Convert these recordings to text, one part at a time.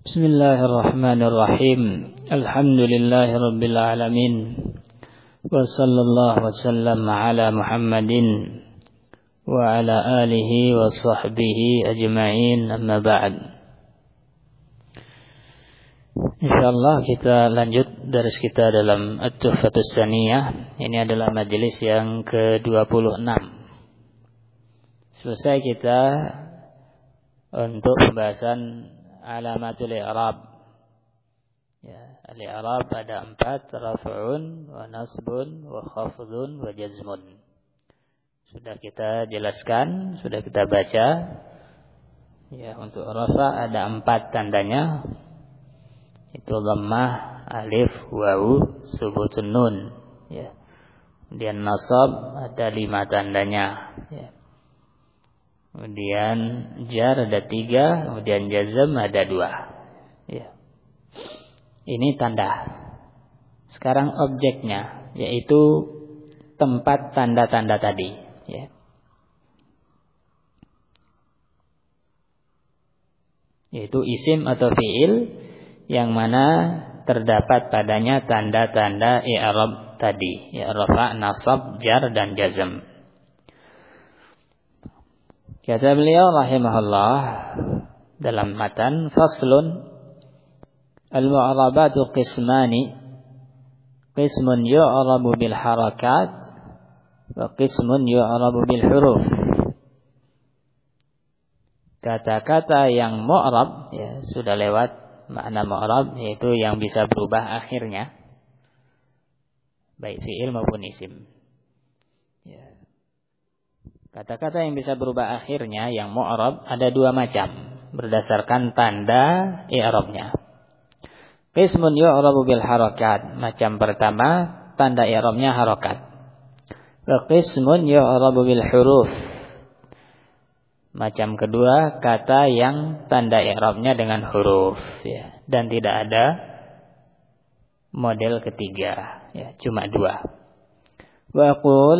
Bismillahirrahmanirrahim. Alhamdulillahirabbil alamin. Wa sallallahu wasallam ala Muhammadin wa ala alihi wa sahbihi ajma'in. Amma ba'd. Insyaallah kita lanjut daris kita dalam At-Tuhfatus Tsaniyah. Ini adalah majelis yang ke-26. Selesai kita untuk pembahasan alamatul i'rab. Ya, al-i'rab ada 4, raf'un wa nasbun wa khafdun wa jazmun. Sudah kita jelaskan, sudah kita baca. Ya, untuk rafa ada 4 tandanya. Itu dhammah, alif, wawu, subutun nun. Ya. Kemudian nasab ada 5 tandanya. Ya. Kemudian jar ada 3, kemudian jazm ada 2. Ya. Ini tanda. Sekarang objeknya, yaitu tempat tanda-tanda tadi. Ya. Yaitu isim atau fi'il yang mana terdapat padanya tanda-tanda i'rab tadi. Ya, rafa, nasab, jar, dan jazm. Kata beliau rahimahullah dalam matan, faslun al-mu'rabatu qismani, qismun yu'rabu bil harakat wa qismun yu'rabu bil huruf. Kata-kata yang mu'rab, ya, sudah lewat makna mu'rab, yaitu yang bisa berubah akhirnya, baik fi'il maupun isim. Ya. Kata-kata yang bisa berubah akhirnya yang mu'rab ada 2 macam berdasarkan tanda i'rabnya. Qismun yu'rabu bil harakat, macam pertama tanda i'rabnya harakat. Wa qismun yu'rabu bil huruf, macam kedua kata yang tanda i'rabnya dengan huruf, ya, dan tidak ada model ketiga, ya, cuma 2. Wa aqul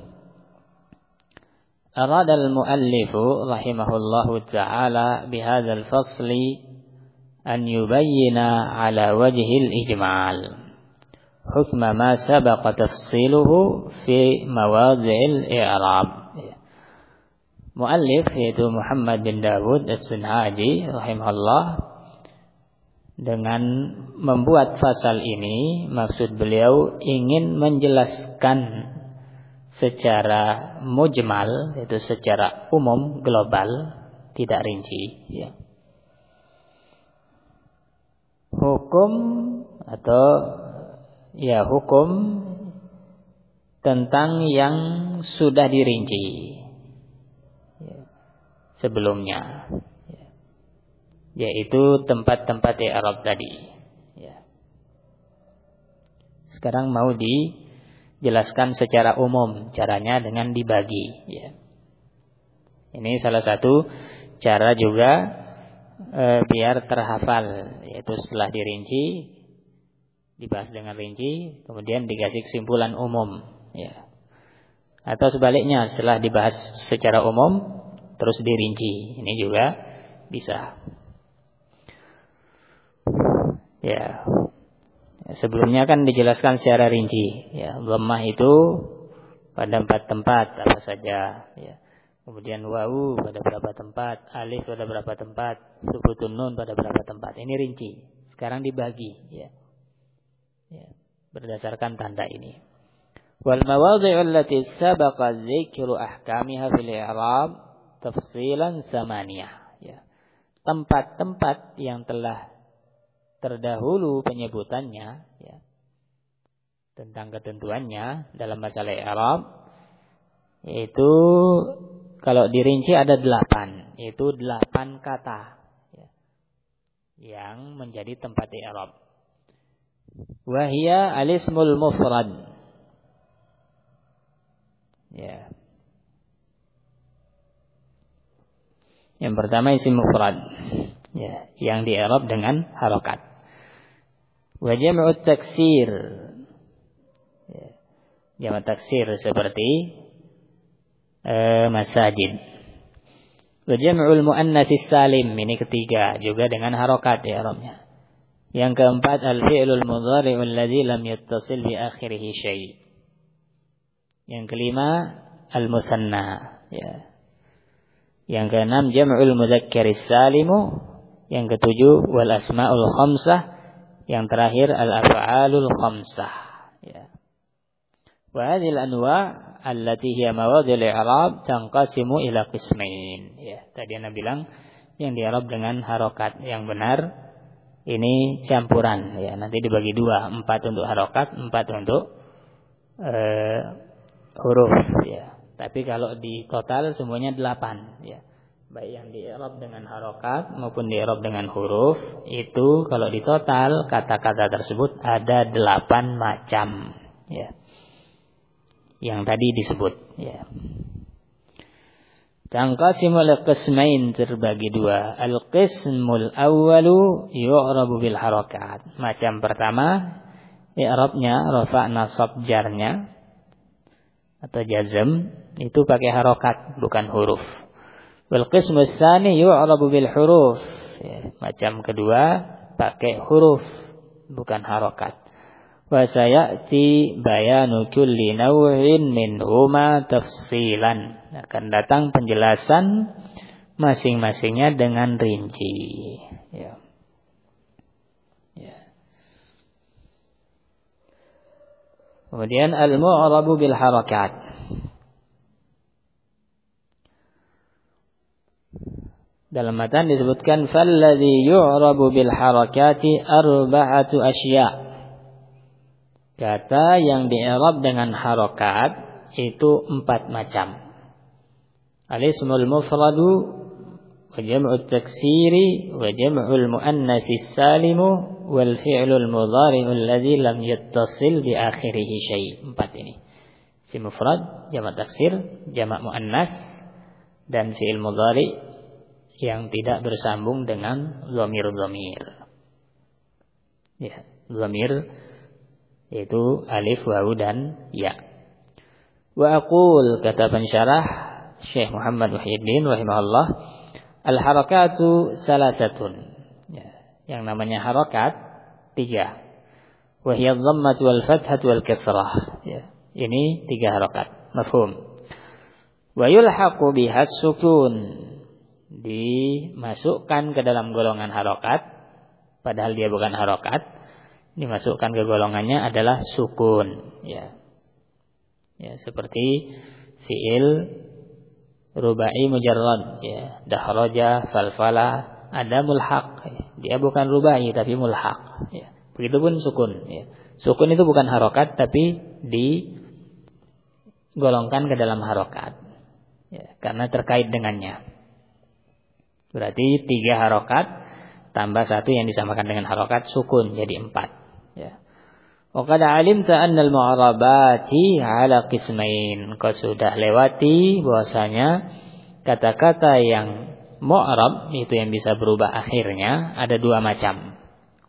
أراد المؤلف رحمه الله تعالى بهذا الفصل أن يبين على وجه الإجمال حكم ما سبق تفصيله في مواضع الإعراب. Muallif yaitu Muhammad bin Dawud As-Sunhaji rahimahullah, dengan membuat fasal ini maksud beliau ingin menjelaskan secara mujmal, yaitu secara umum, global, tidak rinci, ya, hukum atau ya hukum tentang yang sudah dirinci, ya, sebelumnya, ya, yaitu tempat-tempat i'rab tadi, ya. Sekarang mau dijelaskan secara umum, caranya dengan dibagi, ya. Ini salah satu cara juga biar terhafal, yaitu setelah dirinci dibahas dengan rinci, kemudian dikasih kesimpulan umum, ya. Atau sebaliknya, setelah dibahas secara umum terus dirinci, ini juga bisa, ya. Sebelumnya kan dijelaskan secara rinci, ya, dhammah itu pada 4 tempat apa saja, ya. Kemudian wawu pada berapa tempat, alif pada berapa tempat, subutun nun pada berapa tempat. Ini rinci. Sekarang dibagi, ya. Ya, berdasarkan tanda ini. Wal mawadhi'u allati sabaqa dzikru ahkamiha fil i'rab tafsilan samaniyah, ya. Tempat-tempat yang telah terdahulu penyebutannya, ya, tentang ketentuannya dalam masalah i'rab, yaitu kalau dirinci ada 8, yaitu 8 kata, ya, yang menjadi tempat i'rab. Wa hiya al-ismul mufrad, ya. Yang pertama isim mufrad, ya, yang di-i'rab dengan harakat. Wa jam'u taksir, ya, jamak taksir seperti masajid. Wa jam'ul muannatsis salim, ini ketiga, juga dengan harokat i'rabnya. Yang keempat, al-fi'lul mudhari'u alladzi lam yattasil bi akhirih syai'. Yang kelima, al-musanna, ya. Yang keenam, jam'ul mudzakkaris salimu. Yang ketujuh, wal asma'ul khamsah. Yang terakhir, al-af'alul khamsah, ya. Wa hadhil anwa' allati hiya mawadhi'ul i'rab tanqasimu ila qismain, ya. Tadi Anda bilang yang di-i'rab dengan harokat yang benar ini campuran, ya. Nanti dibagi dua, 4 untuk harokat, 4 untuk huruf, ya. Tapi kalau di total semuanya 8, ya. Baik yang di-i'rab dengan harokat maupun di-i'rab dengan huruf, itu kalau di total kata-kata tersebut ada 8 macam, ya. Yang tadi disebut, ya. Tanqasimu al-qismain, terbagi dua. Al-qismul awwalu yu'rabu bil harakat. Macam pertama, i'rabnya rafa' nasab jarnya atau jazm itu pakai harokat bukan huruf. Wal qismus tsani yu'rabu bil huruf. Ya, macam kedua pakai huruf bukan harokat. Wa sayati bayanu kulli naw'in minhuma tafsilan. Akan datang penjelasan masing-masingnya dengan rinci, ya. Ya. Kemudian al-mu'rabu bil harakat. Dalam matan disebutkan falladhi yu'rabu bil harakati arba'atu asya'. Kata yang di-i'rab dengan harokat itu 4 macam. Al-ismul mufradu wa jam'ut taksiri wa jam'ul muannatsis salimu wal fi'lul mudhari'u alladzi lam yattasil bi akhirih syai'. 4 ini. Isim mufrad, jamak taksir, jamak muannats dan fi'il mudhari' yang tidak bersambung dengan dhamir-dhamir. Ya, dhamir yaitu alif, wawu dan ya. Wa aqul, kata pensyarah Syekh Muhammad Muhyiddin rahimahullah, al-harakatu salasatun. Ya, yang namanya harakat 3. Wa hiya dhammatu wal fathatu wal kasrah. Ya, ini 3 harakat. Mafhum. Wa yulhaqu bihas sukun. Dimasukkan ke dalam golongan harakat padahal dia bukan harakat. Dimasukkan ke golongannya adalah sukun, ya. Ya, seperti fi'il rubai mujarrad, ya. Dahraja, falfala, ada mulhaq. Dia bukan rubai tapi mulhaq, ya. Begitupun sukun, ya. Sukun itu bukan harokat tapi digolongkan ke dalam harokat, ya, karena terkait dengannya. Berarti 3 harokat tambah 1 yang disamakan dengan harokat sukun, jadi 4. Ya. Wa qad 'alimta anna al-mu'arabati 'ala qismain. Kau sudah lewati bahwasanya kata-kata yang mu'arab itu yang bisa berubah akhirnya ada 2 macam.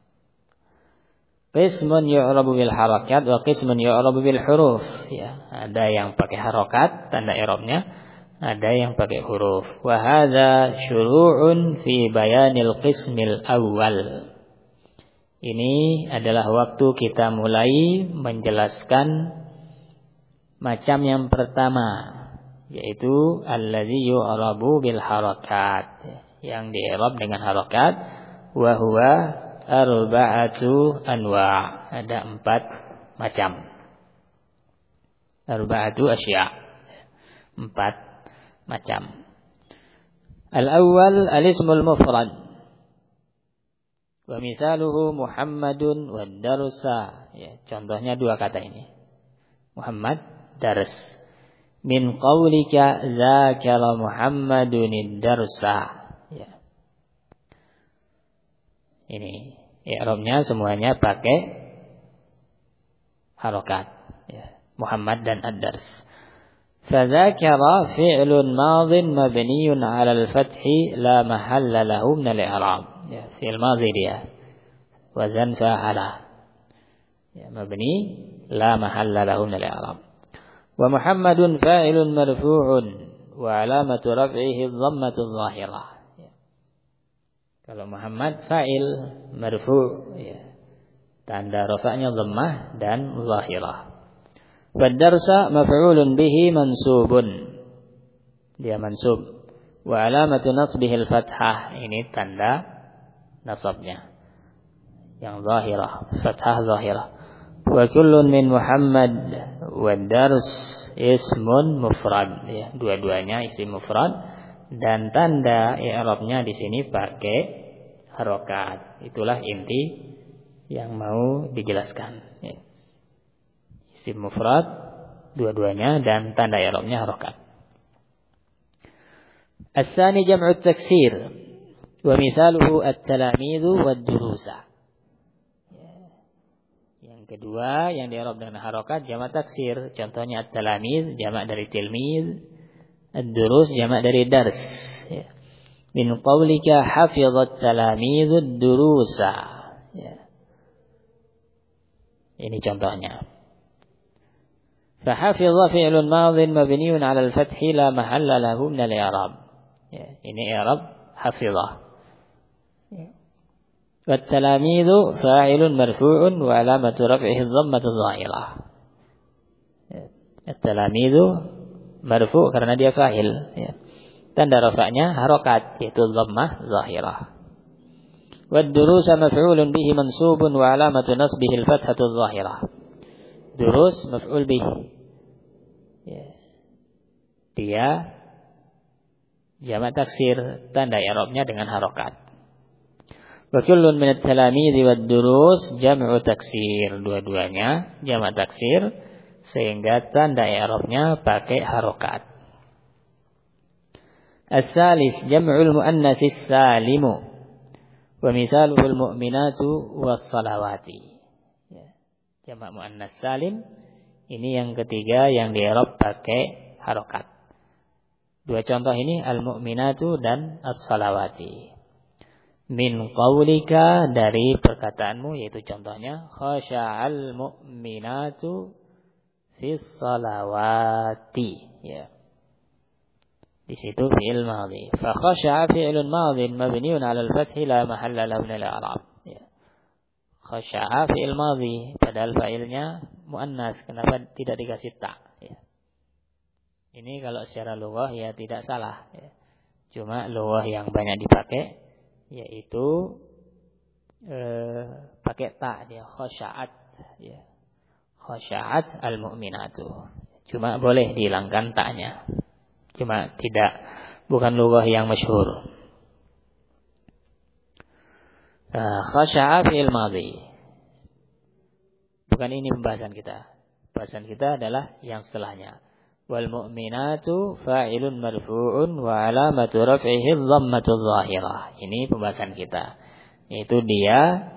Qismun yu'rabu bil harakat wa qismun yu'rabu bil huruf. Ya, ada yang pakai harakat tanda i'rabnya, ada yang pakai huruf. Wa hadza syuru'un fi bayanil qismil awwal. Ini adalah waktu kita mulai menjelaskan macam yang pertama, yaitu alladzi yu'rabu bil harakat, yang di-i'rab dengan harakat, wa huwa arba'atu anwa', ada 4 macam. Arba'atu asya', 4 macam. Al-awwal al-ismul mufrad. Wa misaluhu Muhammadun wa darsa. Ya, contohnya 2 kata ini. Muhammad, dars. Min qaulika dzakara Muhammadun ad-darsa. Ya. Ini i'rabnya semuanya pakai harokat, ya. Muhammad dan ad-dars. Fadzakara fi'lun madhin mabniun 'ala al-fathi la mahalla lahu min al-i'rab. Ya, fi'il madhi dia. Wazan fa'ala. Ya, mabni la mahalla lahu min al-i'rab. Wa Muhammadun fa'ilun marfu'un wa alamatu raf'ihi dhammatu dhahirah. Kalau Muhammad fa'il marfu', ya. Tanda rafa'nya dhammah dan zahirah. Wad-darsa maf'ulun bihi mansubun. Dia mansub. Wa alamatu nasbihi al-fathah. Ini tanda nasabnya. Yang zahirah, fathah zahirah. Wa kullun min Muhammad wad-dars ismun mufrad. Ya, dua-duanya isim mufrad dan tanda i'rabnya di sini pakai harokat. Itulah inti yang mau dijelaskan. Ya. Isim mufrad dua-duanya dan tanda i'rabnya harokat. As-tsani jam'u at-taksir wa mithaluhu at-talamidhu wad-durusa. Yang kedua yang di-i'rab dengan harokat jamak taksir. Contohnya at-talamiz jamak dari tilmiz, ad-durus jamak dari dars. Ya. Min qawlika hafizat talamidhu ad-durusa. Ya. Ini contohnya. Fahafidha fi'lun madhin mabniun 'ala al-fath la mahalla lahu min al-i'rab. Ya, ini i'rab hafidha. Ya. Wat-talamidhu fa'ilun marfu'un wa 'alamatu raf'ihi ad-dhammatu adh-dhahirah. Ya. At-talamidhu marfu' karena dia fa'il, ya. Tanda rafa'nya harokat yaitu dhammah zahirah. Wad-durusa maf'ulun bihi mansubun wa 'alamatu nasbihi al-fathatu adh-dhahirah. Durus maf'ul bihi. Ya. Dia jamak taksir, tanda i'rabnya dengan harokat. Wa kullun min at-talamidhi wad-durus jam'u taksir. Dua-duanya jamak taksir sehingga tanda i'rabnya pakai harokat. As-salis jam'ul muannatsis salimu wa mithaluhu al-mu'minatu was-salawati. Jamak muannas salim ini yang ketiga yang di-i'rab pakai harokat. Dua contoh ini al-mu'minatu dan as-salawati. Min qawlika dari perkataanmu yaitu contohnya khasha'al mu'minatu fis salawati. Ya. Di situ fi'il madhi. Fa khasha'a fi'lun madhin mabniun 'ala al-fath la mahalla lahu min al-i'rab. Khasha'a fi'il madhi padahal fa'ilnya muannas, kenapa tidak dikasih ta? Ya. Ini kalau secara lughah ya tidak salah, ya. Cuma lughah yang banyak dipakai yaitu pakai ta dia khasha'at, ya. Khasha'at al-mu'minatu. Cuma boleh dihilangkan ta-nya. Cuma bukan lughah yang masyhur. Khasha'a fi'il madhi. Bukan ini pembahasan kita. Pembahasan kita adalah yang setelahnya. Wal mu'minatu fa'ilun marfu'un wa 'alamatu raf'ihi dhammatu dhahirah. Ini pembahasan kita. Yaitu dia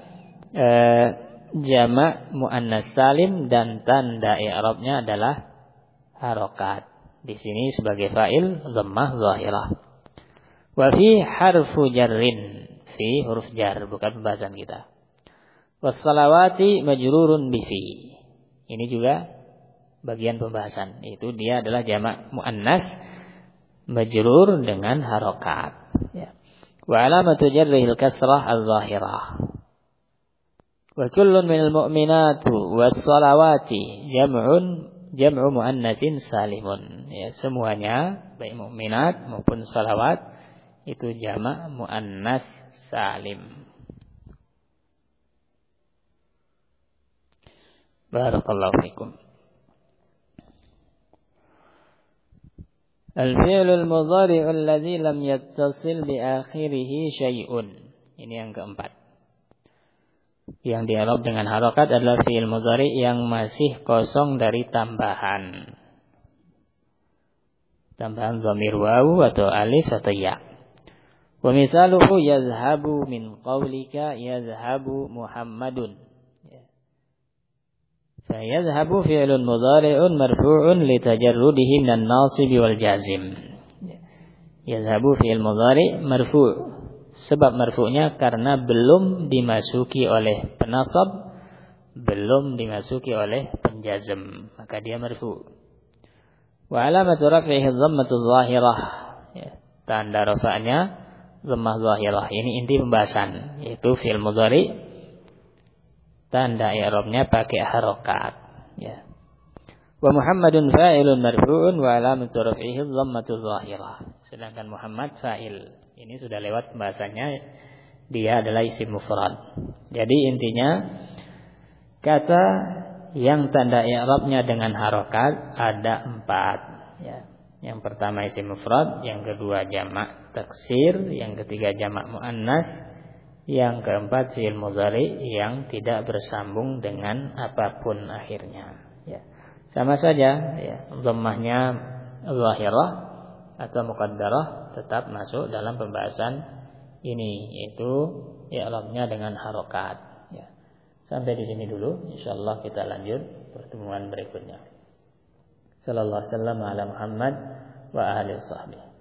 jamak muannas salim dan tanda i'rabnya adalah harokat. Di sini sebagai fa'il dhammah dhahirah. Wa fi harfu jarrin. Fi huruf jar, bukan pembahasan kita. Was-salawati majrurun bi fi. Ini juga bagian pembahasan. Itu dia adalah jamak muannas majrur dengan harokat. Ya. Wa alamatu jarrihil kasrah al-zahirah. Wa kullun minal mu'minatu was-salawati jam'u muannasin salimun. Ya, semuanya baik mukminat maupun salawat itu jamak muannas salim. Barakallahu fikum. Al-fi'lul mudhari'u alladhi lam yattasil bi akhirih syai'un. Ini yang keempat. Yang di-i'rab dengan harokat adalah fi'il mudhari' yang masih kosong dari tambahan. Tambahan dhamir wawu atau alif atau ya. Wa mithaluhu yazhabu min qawlika yazhabu Muhammadun. Fa yazhabu fi'lun mudhari'un marfu'un li tajarrudihi minan nasib wal jazim. Yazhabu fi'il mudhari' marfu'. Sebab marfu'nya karena belum dimasuki oleh penasab, belum dimasuki oleh penjazm, maka dia marfu'. Wa alamatu raf'ihi dhammatu dhahirah. Ya, tanda rafa'nya dhammah dhahirah. Ini inti pembahasan, yaitu fi'il mudhari tanda i'rabnya pakai harokat. Ya. Wa Muhammadun fa'ilun marfu'un wa alamatu raf'ihi dhammatu dhahirah. Sedangkan Muhammad fa'il. Ini sudah lewat pembahasannya, dia adalah isim mufrad. Jadi intinya kata yang tanda i'rabnya dengan harokat ada 4. Ya. Yang pertama isim mufrad, yang kedua jamak taksir, yang ketiga jamak muannas, yang keempat fi'il mudhari yang tidak bersambung dengan apapun akhirnya. Ya. Sama saja, ya, dhammahnya zahirah atau muqaddarah tetap masuk dalam pembahasan ini, yaitu i'rabnya dengan harokat. Sampai di sini dulu, insyaallah kita lanjut pertemuan berikutnya. Sallallahu alaihi wasallam ala Muhammad wa alihi washabbihi.